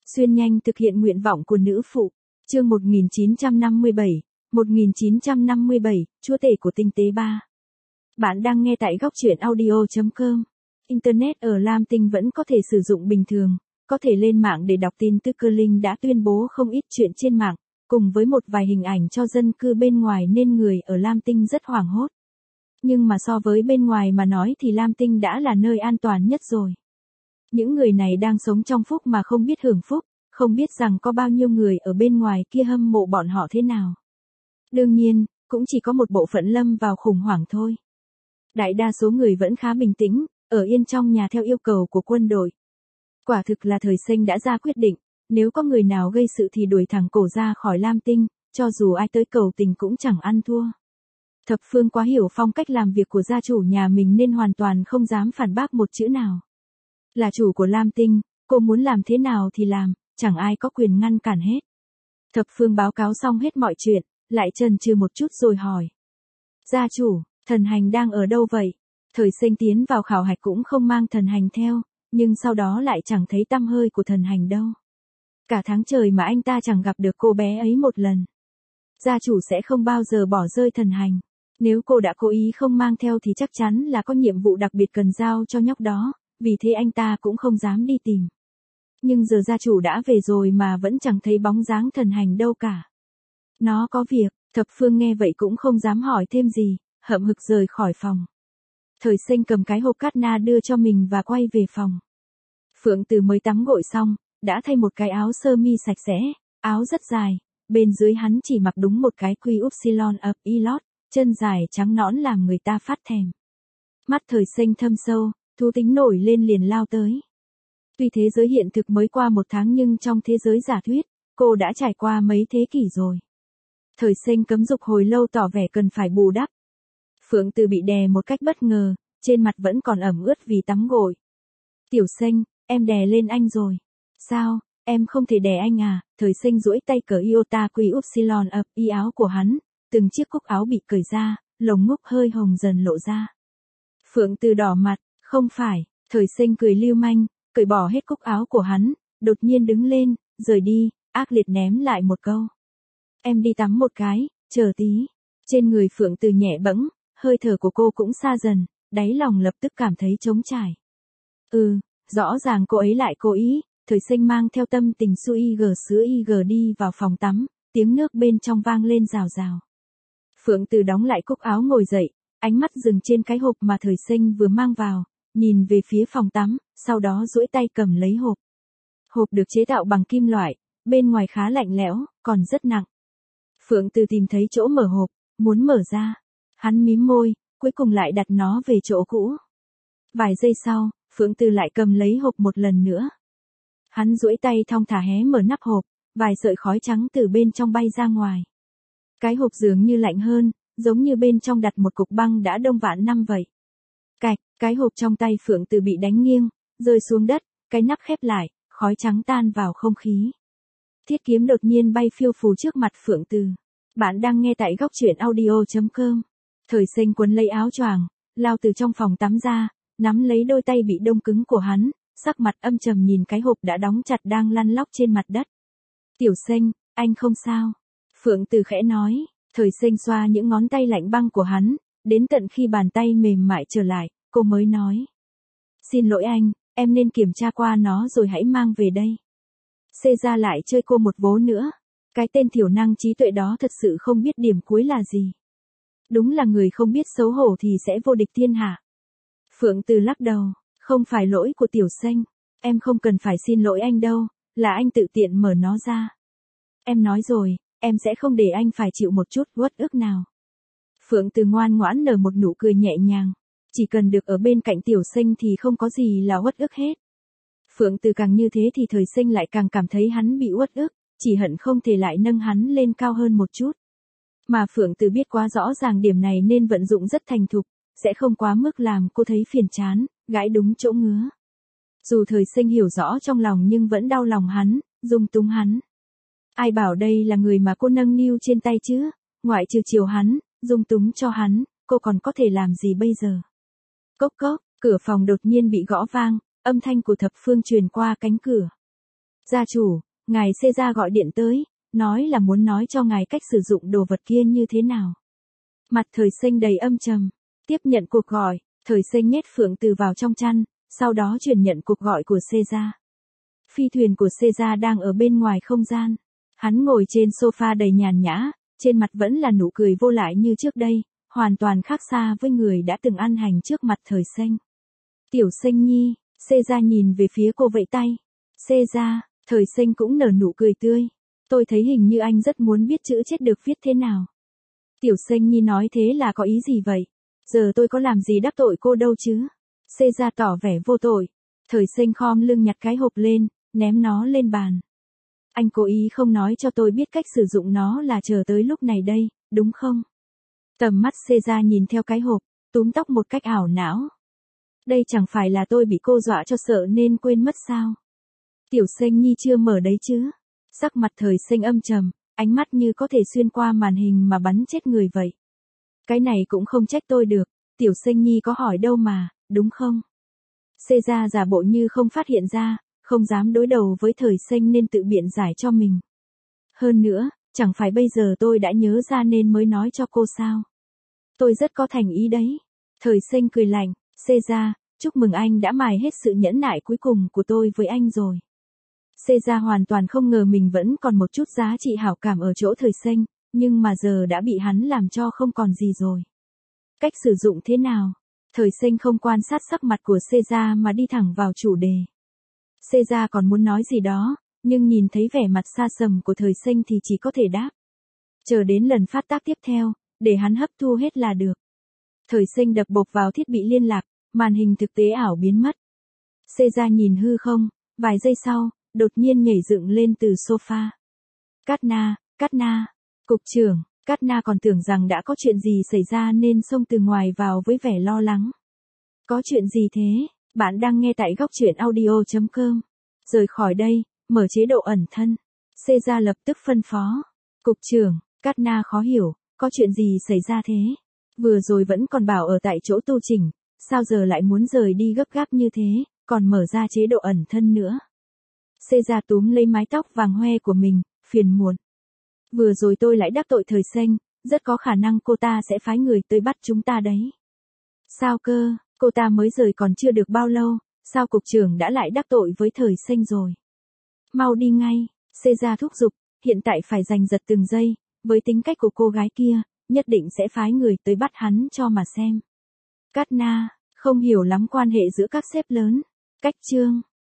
Xuyên nhanh thực hiện nguyện vọng của nữ phụ. Chương 1957, Chúa tể của tinh tế 3. Bạn đang nghe tại góc truyện audio.com. Internet ở Lam Tinh vẫn có thể sử dụng bình thường, có thể lên mạng để đọc tin tức. Cơ Linh đã tuyên bố không ít chuyện trên mạng, cùng với một vài hình ảnh cho dân cư bên ngoài nên người ở Lam Tinh rất hoảng hốt. Nhưng mà so với bên ngoài mà nói thì Lam Tinh đã là nơi an toàn nhất rồi. Những người này đang sống trong phúc mà không biết hưởng phúc, không biết rằng có bao nhiêu người ở bên ngoài kia hâm mộ bọn họ thế nào. Đương nhiên, cũng chỉ có một bộ phận lâm vào khủng hoảng thôi. Đại đa số người vẫn khá bình tĩnh, ở yên trong nhà theo yêu cầu của quân đội. Quả thực là thời sinh đã ra quyết định, nếu có người nào gây sự thì đuổi thẳng cổ ra khỏi Lam Tinh, cho dù ai tới cầu tình cũng chẳng ăn thua. Thập Phương quá hiểu phong cách làm việc của gia chủ nhà mình nên hoàn toàn không dám phản bác một chữ nào. Là chủ của Lam Tinh, cô muốn làm thế nào thì làm, chẳng ai có quyền ngăn cản hết. Thập Phương báo cáo xong hết mọi chuyện, lại chần chừ một chút rồi hỏi. Gia chủ, thần hành đang ở đâu vậy? Thời sinh tiến vào khảo hạch cũng không mang thần hành theo, nhưng sau đó lại chẳng thấy tăm hơi của thần hành đâu. Cả tháng trời mà anh ta chẳng gặp được cô bé ấy một lần. Gia chủ sẽ không bao giờ bỏ rơi thần hành. Nếu cô đã cố ý không mang theo thì chắc chắn là có nhiệm vụ đặc biệt cần giao cho nhóc đó, vì thế anh ta cũng không dám đi tìm. Nhưng giờ gia chủ đã về rồi mà vẫn chẳng thấy bóng dáng thần hành đâu cả. Nó có việc. Thập Phương nghe vậy cũng không dám hỏi thêm gì, hậm hực rời khỏi phòng. Thời sinh cầm cái hộp cát na đưa cho mình và quay về phòng. Phượng Từ mới tắm gội xong, đã thay một cái áo sơ mi sạch sẽ, áo rất dài, bên dưới hắn chỉ mặc đúng một cái quy upsilon ập y lót, chân dài trắng nõn làm người ta phát thèm. Mắt thời sinh thâm sâu, thú tính nổi lên liền lao tới. Tuy thế giới hiện thực mới qua 1 tháng nhưng trong thế giới giả thuyết, cô đã trải qua mấy thế kỷ rồi. Thời sinh cấm dục hồi lâu tỏ vẻ cần phải bù đắp. Phượng Từ bị đè một cách bất ngờ, trên mặt vẫn còn ẩm ướt vì tắm gội. Tiểu sinh, em đè lên anh rồi. Sao, em không thể đè anh à? Thời sinh duỗi tay cởi iota quy upsilon ập y áo của hắn, từng chiếc cúc áo bị cởi ra, lồng ngúc hơi hồng dần lộ ra. Phượng Từ đỏ mặt, không phải, thời sinh cười lưu manh, cởi bỏ hết cúc áo của hắn, đột nhiên đứng lên, rời đi, ác liệt ném lại một câu. Em đi tắm một cái, chờ tí. Trên người Phượng Từ nhẹ bẫng, hơi thở của cô cũng xa dần, đáy lòng lập tức cảm thấy trống trải. Rõ ràng cô ấy lại cố ý. Thời sinh mang theo tâm tình sữa IG đi vào phòng tắm, tiếng nước bên trong vang lên rào rào. Phượng Từ đóng lại cúc áo ngồi dậy, ánh mắt dừng trên cái hộp mà thời sinh vừa mang vào, nhìn về phía phòng tắm, sau đó duỗi tay cầm lấy hộp. Hộp được chế tạo bằng kim loại, bên ngoài khá lạnh lẽo, còn rất nặng. Phượng Từ tìm thấy chỗ mở hộp, muốn mở ra. Hắn mím môi, cuối cùng lại đặt nó về chỗ cũ. Vài giây sau, Phượng Từ lại cầm lấy hộp một lần nữa. Hắn duỗi tay thong thả hé mở nắp hộp, vài sợi khói trắng từ bên trong bay ra ngoài. Cái hộp dường như lạnh hơn, giống như bên trong đặt một cục băng đã đông vạn năm vậy. Cạch, cái hộp trong tay Phượng Từ bị đánh nghiêng, rơi xuống đất, cái nắp khép lại, khói trắng tan vào không khí. Thiết kiếm đột nhiên bay phiêu phù trước mặt Phượng Từ. Bạn đang nghe tại góc truyện audio.com. Thời sinh quấn lấy áo choàng, lao từ trong phòng tắm ra, nắm lấy đôi tay bị đông cứng của hắn, sắc mặt âm trầm nhìn cái hộp đã đóng chặt đang lăn lóc trên mặt đất. Tiểu sinh, anh không sao. Phượng Từ khẽ nói, thời sinh xoa những ngón tay lạnh băng của hắn, đến tận khi bàn tay mềm mại trở lại, cô mới nói. Xin lỗi anh, em nên kiểm tra qua nó rồi hãy mang về đây. Xê ra lại chơi cô một vố nữa. Cái tên thiểu năng trí tuệ đó thật sự không biết điểm cuối là gì. Đúng là người không biết xấu hổ thì sẽ vô địch thiên hạ. Phượng Từ lắc đầu, không phải lỗi của tiểu sinh, em không cần phải xin lỗi anh đâu, là anh tự tiện mở nó ra. Em nói rồi, em sẽ không để anh phải chịu một chút uất ức nào. Phượng Từ ngoan ngoãn nở một nụ cười nhẹ nhàng, chỉ cần được ở bên cạnh tiểu sinh thì không có gì là uất ức hết. Phượng Từ càng như thế thì thời sinh lại càng cảm thấy hắn bị uất ức, chỉ hận không thể lại nâng hắn lên cao hơn một chút. Mà Phượng Từ biết quá rõ ràng điểm này nên vận dụng rất thành thục, sẽ không quá mức làm cô thấy phiền chán, gãi đúng chỗ ngứa. Dù thời sinh hiểu rõ trong lòng nhưng vẫn đau lòng hắn, dung túng hắn. Ai bảo đây là người mà cô nâng niu trên tay chứ, ngoại trừ chiều hắn, dung túng cho hắn, cô còn có thể làm gì bây giờ. Cốc cốc, cửa phòng đột nhiên bị gõ vang, âm thanh của Thập Phương truyền qua cánh cửa. Gia chủ, ngài Caesar gọi điện tới, nói là muốn nói cho ngài cách sử dụng đồ vật kia như thế nào. Mặt Thời Sinh đầy âm trầm. Tiếp nhận cuộc gọi, Thời Sinh nhét Phượng Từ vào trong chăn, sau đó truyền nhận cuộc gọi của Caesar. Phi thuyền của Caesar đang ở bên ngoài không gian. Hắn ngồi trên sofa đầy nhàn nhã, trên mặt vẫn là nụ cười vô lại như trước đây, hoàn toàn khác xa với người đã từng ăn hành trước mặt Thời Sinh. Tiểu Sinh nhi, Caesar nhìn về phía cô vẫy tay. Caesar, Thời Sinh cũng nở nụ cười tươi. Tôi thấy hình như anh rất muốn biết chữ chết được viết thế nào. Tiểu Sinh nhi nói thế là có ý gì vậy? Giờ tôi có làm gì đắc tội cô đâu chứ? Caesar tỏ vẻ vô tội. Thời Sinh khom lưng nhặt cái hộp lên, ném nó lên bàn. Anh cố ý không nói cho tôi biết cách sử dụng nó là chờ tới lúc này đây, đúng không? Tầm mắt Caesar nhìn theo cái hộp, túm tóc một cách ảo não. Đây chẳng phải là tôi bị cô dọa cho sợ nên quên mất sao? Tiểu Sinh nhi chưa mở đấy chứ? Sắc mặt Thời Sinh âm trầm, ánh mắt như có thể xuyên qua màn hình mà bắn chết người vậy. Cái này cũng không trách tôi được, Tiểu Sinh nhi có hỏi đâu mà, đúng không? Caesar giả bộ như không phát hiện ra, không dám đối đầu với Thời Sinh nên tự biện giải cho mình. Hơn nữa, chẳng phải bây giờ tôi đã nhớ ra nên mới nói cho cô sao? Tôi rất có thành ý đấy. Thời Sinh cười lạnh, Caesar, chúc mừng anh đã mài hết sự nhẫn nại cuối cùng của tôi với anh rồi. Caesar hoàn toàn không ngờ mình vẫn còn một chút giá trị hảo cảm ở chỗ Thời Sinh, nhưng mà giờ đã bị hắn làm cho không còn gì rồi. Cách sử dụng thế nào? Thời Sinh không quan sát sắc mặt của Caesar mà đi thẳng vào chủ đề. Caesar còn muốn nói gì đó, nhưng nhìn thấy vẻ mặt xa sầm của Thời Sinh thì chỉ có thể đáp. Chờ đến lần phát tác tiếp theo, để hắn hấp thu hết là được. Thời Sinh đập bộp vào thiết bị liên lạc, màn hình thực tế ảo biến mất. Caesar nhìn hư không, vài giây sau, đột nhiên nhảy dựng lên từ sofa. Cát Na, cục trưởng, Cát Na còn tưởng rằng đã có chuyện gì xảy ra nên xông từ ngoài vào với vẻ lo lắng. Có chuyện gì thế? Bạn đang nghe tại góc truyện audio.com. Rời khỏi đây, mở chế độ ẩn thân. Caesar lập tức phân phó. Cục trưởng, Cát Na khó hiểu, có chuyện gì xảy ra thế? Vừa rồi vẫn còn bảo ở tại chỗ tu chỉnh, sao giờ lại muốn rời đi gấp gáp như thế, còn mở ra chế độ ẩn thân nữa. Caesar túm lấy mái tóc vàng hoe của mình, phiền muộn. Vừa rồi tôi lại đắc tội Thời Sinh, rất có khả năng cô ta sẽ phái người tới bắt chúng ta đấy. Sao cơ, cô ta mới rời còn chưa được bao lâu, sao cục trưởng đã lại đắc tội với Thời Sinh rồi? Mau đi ngay, Caesar thúc giục, hiện tại phải giành giật từng giây, với tính cách của cô gái kia, nhất định sẽ phái người tới bắt hắn cho mà xem. Cát Na, không hiểu lắm quan hệ giữa các sếp lớn. Cách chương